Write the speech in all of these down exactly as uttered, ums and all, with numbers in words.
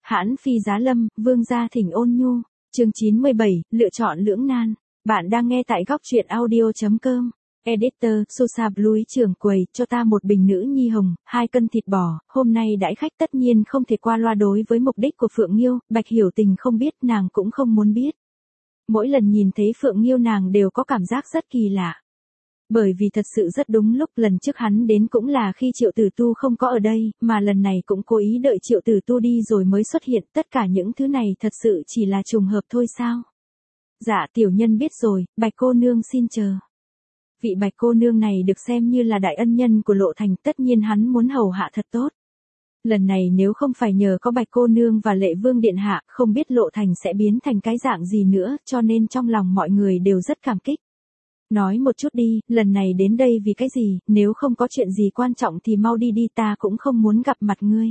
Hãn phi giá lâm, vương gia thỉnh ôn nhu. Chương chín mươi bảy, lựa chọn lưỡng nan. Bạn đang nghe tại góc truyện audio chấm com. Editor, Sosa Bluey trưởng quầy, cho ta một bình nữ nhi hồng, hai cân thịt bò, hôm nay đãi khách tất nhiên không thể qua loa đối với mục đích của Phượng Nghiêu, Bạch Hiểu Tình không biết, nàng cũng không muốn biết. Mỗi lần nhìn thấy Phượng Nghiêu nàng đều có cảm giác rất kỳ lạ. Bởi vì thật sự rất đúng lúc, lần trước hắn đến cũng là khi Triệu Tử Tu không có ở đây, mà lần này cũng cố ý đợi Triệu Tử Tu đi rồi mới xuất hiện, tất cả những thứ này thật sự chỉ là trùng hợp thôi sao? Dạ tiểu nhân biết rồi, Bạch cô nương xin chờ. Vị Bạch cô nương này được xem như là đại ân nhân của Lộ Thành, tất nhiên hắn muốn hầu hạ thật tốt. Lần này nếu không phải nhờ có Bạch cô nương và Lệ Vương điện hạ, không biết Lộ Thành sẽ biến thành cái dạng gì nữa, cho nên trong lòng mọi người đều rất cảm kích. Nói một chút đi, lần này đến đây vì cái gì, nếu không có chuyện gì quan trọng thì mau đi đi, ta cũng không muốn gặp mặt ngươi.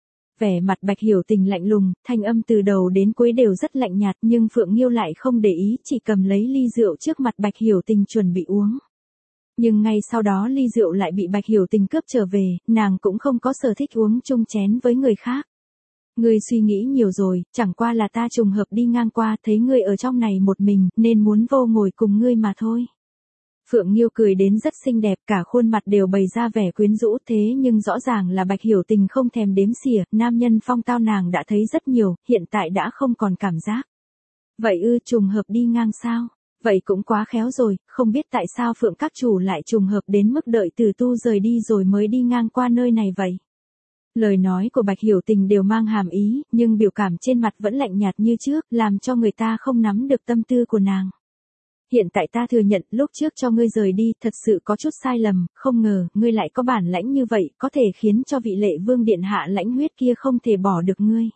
Vẻ mặt Bạch Hiểu Tình lạnh lùng, thanh âm từ đầu đến cuối đều rất lạnh nhạt, nhưng Phượng Nghiêu lại không để ý, chỉ cầm lấy ly rượu trước mặt Bạch Hiểu Tình chuẩn bị uống. Nhưng ngay sau đó ly rượu lại bị Bạch Hiểu Tình cướp trở về, nàng cũng không có sở thích uống chung chén với người khác. Ngươi suy nghĩ nhiều rồi, chẳng qua là ta trùng hợp đi ngang qua, thấy ngươi ở trong này một mình, nên muốn vô ngồi cùng ngươi mà thôi. Phượng Nghiêu cười đến rất xinh đẹp, cả khuôn mặt đều bày ra vẻ quyến rũ, thế nhưng rõ ràng là Bạch Hiểu Tình không thèm đếm xỉa, nam nhân phong tao nàng đã thấy rất nhiều, hiện tại đã không còn cảm giác. Vậy ư, trùng hợp đi ngang sao? Vậy cũng quá khéo rồi, không biết tại sao Phượng các chủ lại trùng hợp đến mức đợi Tử Tu rời đi rồi mới đi ngang qua nơi này vậy? Lời nói của Bạch Hiểu Tình đều mang hàm ý, nhưng biểu cảm trên mặt vẫn lạnh nhạt như trước, làm cho người ta không nắm được tâm tư của nàng. Hiện tại ta thừa nhận, lúc trước cho ngươi rời đi, thật sự có chút sai lầm, không ngờ, ngươi lại có bản lãnh như vậy, có thể khiến cho vị Lệ Vương điện hạ lãnh huyết kia không thể bỏ được ngươi.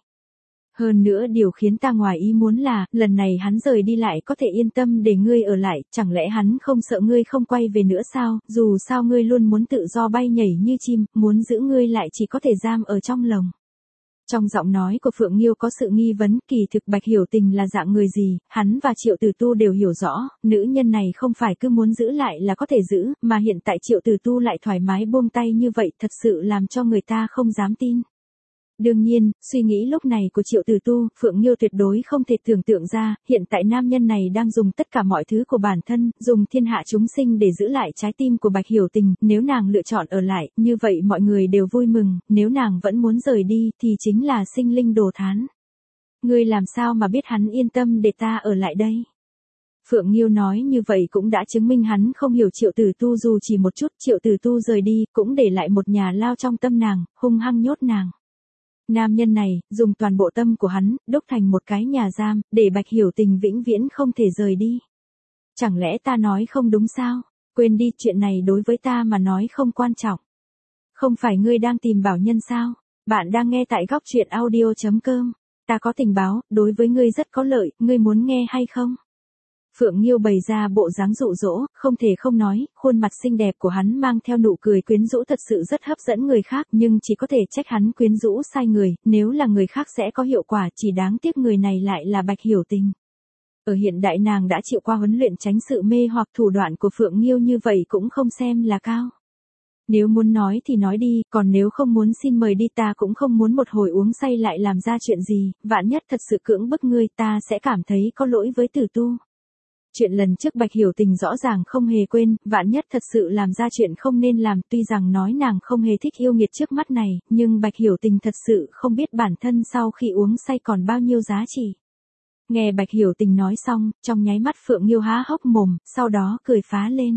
Hơn nữa điều khiến ta ngoài ý muốn là, lần này hắn rời đi lại có thể yên tâm để ngươi ở lại, chẳng lẽ hắn không sợ ngươi không quay về nữa sao, dù sao ngươi luôn muốn tự do bay nhảy như chim, muốn giữ ngươi lại chỉ có thể giam ở trong lồng. Trong giọng nói của Phượng Nghiêu có sự nghi vấn, kỳ thực Bạch Hiểu Tình là dạng người gì, hắn và Triệu Tử Tu đều hiểu rõ, nữ nhân này không phải cứ muốn giữ lại là có thể giữ, mà hiện tại Triệu Tử Tu lại thoải mái buông tay như vậy, thật sự làm cho người ta không dám tin. Đương nhiên, suy nghĩ lúc này của Triệu Tử Tu, Phượng Nghiêu tuyệt đối không thể tưởng tượng ra, hiện tại nam nhân này đang dùng tất cả mọi thứ của bản thân, dùng thiên hạ chúng sinh để giữ lại trái tim của Bạch Hiểu Tình, nếu nàng lựa chọn ở lại, như vậy mọi người đều vui mừng, nếu nàng vẫn muốn rời đi, thì chính là sinh linh đồ thán. Ngươi làm sao mà biết hắn yên tâm để ta ở lại đây? Phượng Nghiêu nói như vậy cũng đã chứng minh hắn không hiểu Triệu Tử Tu dù chỉ một chút, Triệu Tử Tu rời đi, cũng để lại một nhà lao trong tâm nàng, hung hăng nhốt nàng. Nam nhân này, dùng toàn bộ tâm của hắn, đúc thành một cái nhà giam, để Bạch Hiểu Tình vĩnh viễn không thể rời đi. Chẳng lẽ ta nói không đúng sao? Quên đi, chuyện này đối với ta mà nói không quan trọng. Không phải ngươi đang tìm bảo nhân sao? Bạn đang nghe tại góc truyện audio chấm com. Ta có tình báo, đối với ngươi rất có lợi, ngươi muốn nghe hay không? Phượng Nghiêu bày ra bộ dáng dụ dỗ, không thể không nói, khuôn mặt xinh đẹp của hắn mang theo nụ cười quyến rũ thật sự rất hấp dẫn người khác, nhưng chỉ có thể trách hắn quyến rũ sai người, nếu là người khác sẽ có hiệu quả, chỉ đáng tiếc người này lại là Bạch Hiểu Tình. Ở hiện đại nàng đã chịu qua huấn luyện tránh sự mê hoặc, thủ đoạn của Phượng Nghiêu như vậy cũng không xem là cao. Nếu muốn nói thì nói đi, còn nếu không muốn xin mời đi, ta cũng không muốn một hồi uống say lại làm ra chuyện gì, vạn nhất thật sự cưỡng bức ngươi, ta sẽ cảm thấy có lỗi với Tử Tu. Chuyện lần trước Bạch Hiểu Tình rõ ràng không hề quên, vạn nhất thật sự làm ra chuyện không nên làm, tuy rằng nói nàng không hề thích yêu nghiệt trước mắt này, nhưng Bạch Hiểu Tình thật sự không biết bản thân sau khi uống say còn bao nhiêu giá trị. Nghe Bạch Hiểu Tình nói xong, trong nháy mắt Phượng Nghiêu há hốc mồm, sau đó cười phá lên.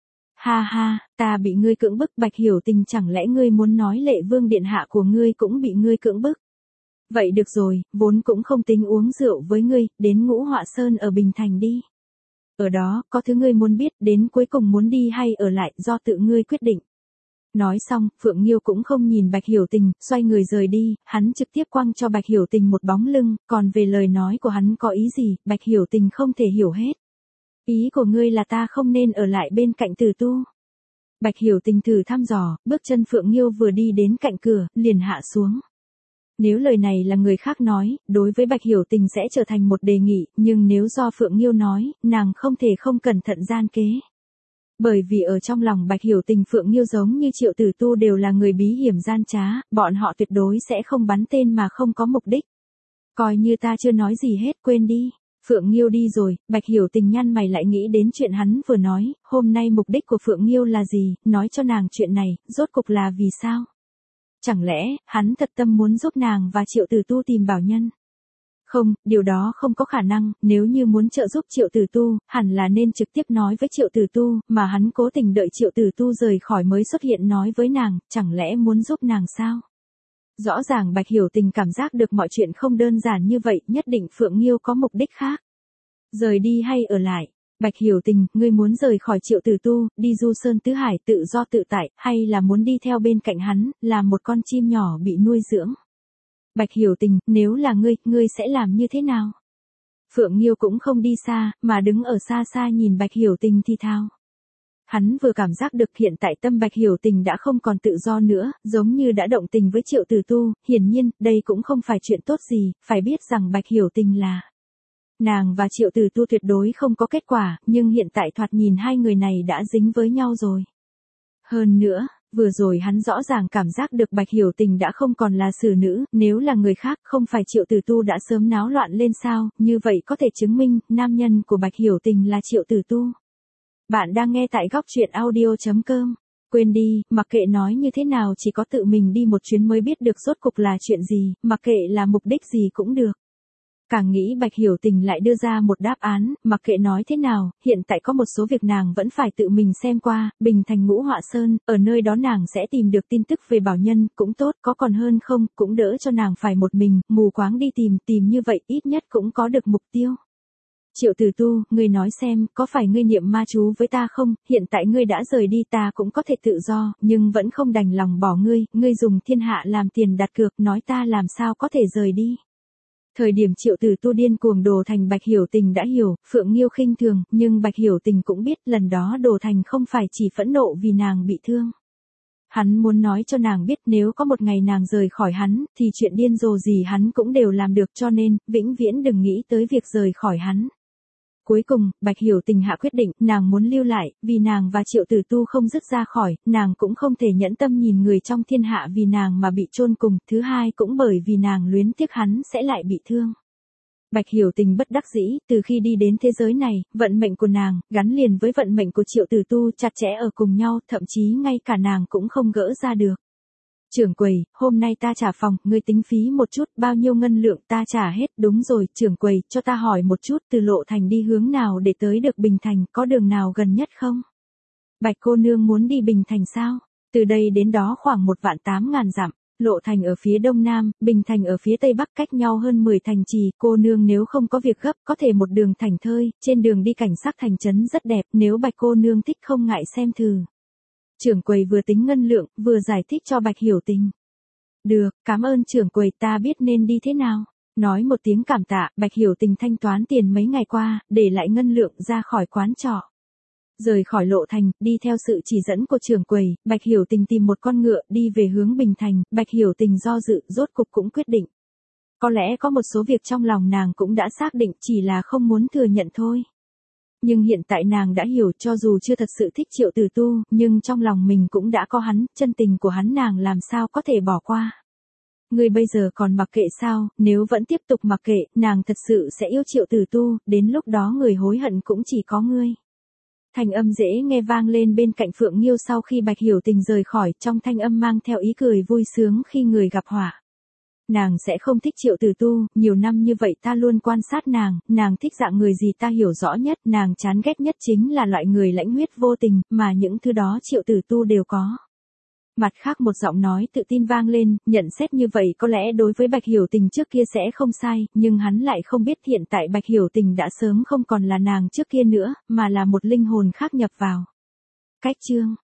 Ha ha, ta bị ngươi cưỡng bức, Bạch Hiểu Tình, chẳng lẽ ngươi muốn nói Lệ Vương điện hạ của ngươi cũng bị ngươi cưỡng bức? Vậy được rồi, vốn cũng không tính uống rượu với ngươi, đến Ngũ Họa Sơn ở Bình Thành đi. Ở đó, có thứ ngươi muốn biết, đến cuối cùng muốn đi hay ở lại, do tự ngươi quyết định. Nói xong, Phượng Nghiêu cũng không nhìn Bạch Hiểu Tình, xoay người rời đi, hắn trực tiếp quăng cho Bạch Hiểu Tình một bóng lưng, còn về lời nói của hắn có ý gì, Bạch Hiểu Tình không thể hiểu hết. Ý của ngươi là ta không nên ở lại bên cạnh Tử Tu. Bạch Hiểu Tình thử thăm dò, bước chân Phượng Nghiêu vừa đi đến cạnh cửa, liền hạ xuống. Nếu lời này là người khác nói, đối với Bạch Hiểu Tình sẽ trở thành một đề nghị, nhưng nếu do Phượng Nghiêu nói, nàng không thể không cẩn thận gian kế. Bởi vì ở trong lòng Bạch Hiểu Tình, Phượng Nghiêu giống như Triệu Tử Tu đều là người bí hiểm gian trá, bọn họ tuyệt đối sẽ không bắn tên mà không có mục đích. Coi như ta chưa nói gì hết, quên đi. Phượng Nghiêu đi rồi, Bạch Hiểu Tình nhăn mày lại nghĩ đến chuyện hắn vừa nói, hôm nay mục đích của Phượng Nghiêu là gì, nói cho nàng chuyện này, rốt cục là vì sao? Chẳng lẽ, hắn thật tâm muốn giúp nàng và Triệu Tử Tu tìm bảo nhân? Không, điều đó không có khả năng, nếu như muốn trợ giúp Triệu Tử Tu, hẳn là nên trực tiếp nói với Triệu Tử Tu, mà hắn cố tình đợi Triệu Tử Tu rời khỏi mới xuất hiện nói với nàng, chẳng lẽ muốn giúp nàng sao? Rõ ràng Bạch Hiểu Tình cảm giác được mọi chuyện không đơn giản như vậy, nhất định Phượng Nghiêu có mục đích khác. Rời đi hay ở lại? Bạch Hiểu Tình, ngươi muốn rời khỏi Triệu Tử Tu, đi du sơn tứ hải tự do tự tại, hay là muốn đi theo bên cạnh hắn, làm một con chim nhỏ bị nuôi dưỡng? Bạch Hiểu Tình, nếu là ngươi, ngươi sẽ làm như thế nào? Phượng Nghiêu cũng không đi xa, mà đứng ở xa xa nhìn Bạch Hiểu Tình thì thào. Hắn vừa cảm giác được hiện tại tâm Bạch Hiểu Tình đã không còn tự do nữa, giống như đã động tình với Triệu Tử Tu, hiển nhiên, đây cũng không phải chuyện tốt gì, phải biết rằng Bạch Hiểu Tình là... Nàng và Triệu Tử Tu tuyệt đối không có kết quả, nhưng hiện tại thoạt nhìn hai người này đã dính với nhau rồi. Hơn nữa, vừa rồi hắn rõ ràng cảm giác được Bạch Hiểu Tình đã không còn là xử nữ, nếu là người khác không phải Triệu Tử Tu đã sớm náo loạn lên sao, như vậy có thể chứng minh, nam nhân của Bạch Hiểu Tình là Triệu Tử Tu. Bạn đang nghe tại góc truyện audio chấm com. Quên đi, mặc kệ nói như thế nào chỉ có tự mình đi một chuyến mới biết được rốt cục là chuyện gì, mặc kệ là mục đích gì cũng được. Càng nghĩ Bạch Hiểu Tình lại đưa ra một đáp án, mặc kệ nói thế nào, hiện tại có một số việc nàng vẫn phải tự mình xem qua, Bình Thành Ngũ Họa Sơn, ở nơi đó nàng sẽ tìm được tin tức về bảo nhân, cũng tốt, có còn hơn không, cũng đỡ cho nàng phải một mình, mù quáng đi tìm, tìm như vậy ít nhất cũng có được mục tiêu. Triệu Tử Tu, ngươi nói xem, có phải ngươi niệm ma chú với ta không, hiện tại ngươi đã rời đi ta cũng có thể tự do, nhưng vẫn không đành lòng bỏ ngươi, ngươi dùng thiên hạ làm tiền đặt cược, nói ta làm sao có thể rời đi. Thời điểm Triệu Tử Tu điên cuồng Đồ Thành Bạch Hiểu Tình đã hiểu, Phượng Nghiêu khinh thường, nhưng Bạch Hiểu Tình cũng biết lần đó Đồ Thành không phải chỉ phẫn nộ vì nàng bị thương. Hắn muốn nói cho nàng biết nếu có một ngày nàng rời khỏi hắn, thì chuyện điên rồ gì hắn cũng đều làm được cho nên, vĩnh viễn đừng nghĩ tới việc rời khỏi hắn. Cuối cùng, Bạch Hiểu Tình hạ quyết định, nàng muốn lưu lại, vì nàng và Triệu Tử Tu không dứt ra khỏi, nàng cũng không thể nhẫn tâm nhìn người trong thiên hạ vì nàng mà bị chôn cùng, thứ hai cũng bởi vì nàng luyến tiếc hắn sẽ lại bị thương. Bạch Hiểu Tình bất đắc dĩ, từ khi đi đến thế giới này, vận mệnh của nàng, gắn liền với vận mệnh của Triệu Tử Tu chặt chẽ ở cùng nhau, thậm chí ngay cả nàng cũng không gỡ ra được. Trưởng quầy, hôm nay ta trả phòng, ngươi tính phí một chút, bao nhiêu ngân lượng ta trả hết, đúng rồi, trưởng quầy, cho ta hỏi một chút, từ Lộ Thành đi hướng nào để tới được Bình Thành, có đường nào gần nhất không? Bạch cô nương muốn đi Bình Thành sao? Từ đây đến đó khoảng một vạn tám ngàn dặm, Lộ Thành ở phía đông nam, Bình Thành ở phía tây bắc cách nhau hơn mười thành trì, cô nương nếu không có việc gấp, có thể một đường thành thơi, trên đường đi cảnh sắc thành trấn rất đẹp, nếu Bạch cô nương thích không ngại xem thử. Trưởng quầy vừa tính ngân lượng, vừa giải thích cho Bạch Hiểu Tình. Được, cảm ơn trưởng quầy, ta biết nên đi thế nào. Nói một tiếng cảm tạ, Bạch Hiểu Tình thanh toán tiền mấy ngày qua, để lại ngân lượng ra khỏi quán trọ. Rời khỏi Lộ Thành, đi theo sự chỉ dẫn của trưởng quầy, Bạch Hiểu Tình tìm một con ngựa đi về hướng Bình Thành, Bạch Hiểu Tình do dự, rốt cục cũng quyết định. Có lẽ có một số việc trong lòng nàng cũng đã xác định, chỉ là không muốn thừa nhận thôi. Nhưng hiện tại nàng đã hiểu, cho dù chưa thật sự thích Triệu Tử Tu, nhưng trong lòng mình cũng đã có hắn, chân tình của hắn nàng làm sao có thể bỏ qua. Ngươi bây giờ còn mặc kệ sao, nếu vẫn tiếp tục mặc kệ, nàng thật sự sẽ yêu Triệu Tử Tu, đến lúc đó người hối hận cũng chỉ có ngươi. Thanh âm dễ nghe vang lên bên cạnh Phượng Nghiêu sau khi Bạch Hiểu Tình rời khỏi, trong thanh âm mang theo ý cười vui sướng khi người gặp họa. Nàng sẽ không thích Triệu Tử Tu, nhiều năm như vậy ta luôn quan sát nàng, nàng thích dạng người gì ta hiểu rõ nhất, nàng chán ghét nhất chính là loại người lãnh huyết vô tình, mà những thứ đó Triệu Tử Tu đều có. Mặt khác một giọng nói tự tin vang lên, nhận xét như vậy có lẽ đối với Bạch Hiểu Tình trước kia sẽ không sai, nhưng hắn lại không biết hiện tại Bạch Hiểu Tình đã sớm không còn là nàng trước kia nữa, mà là một linh hồn khác nhập vào. Cách chương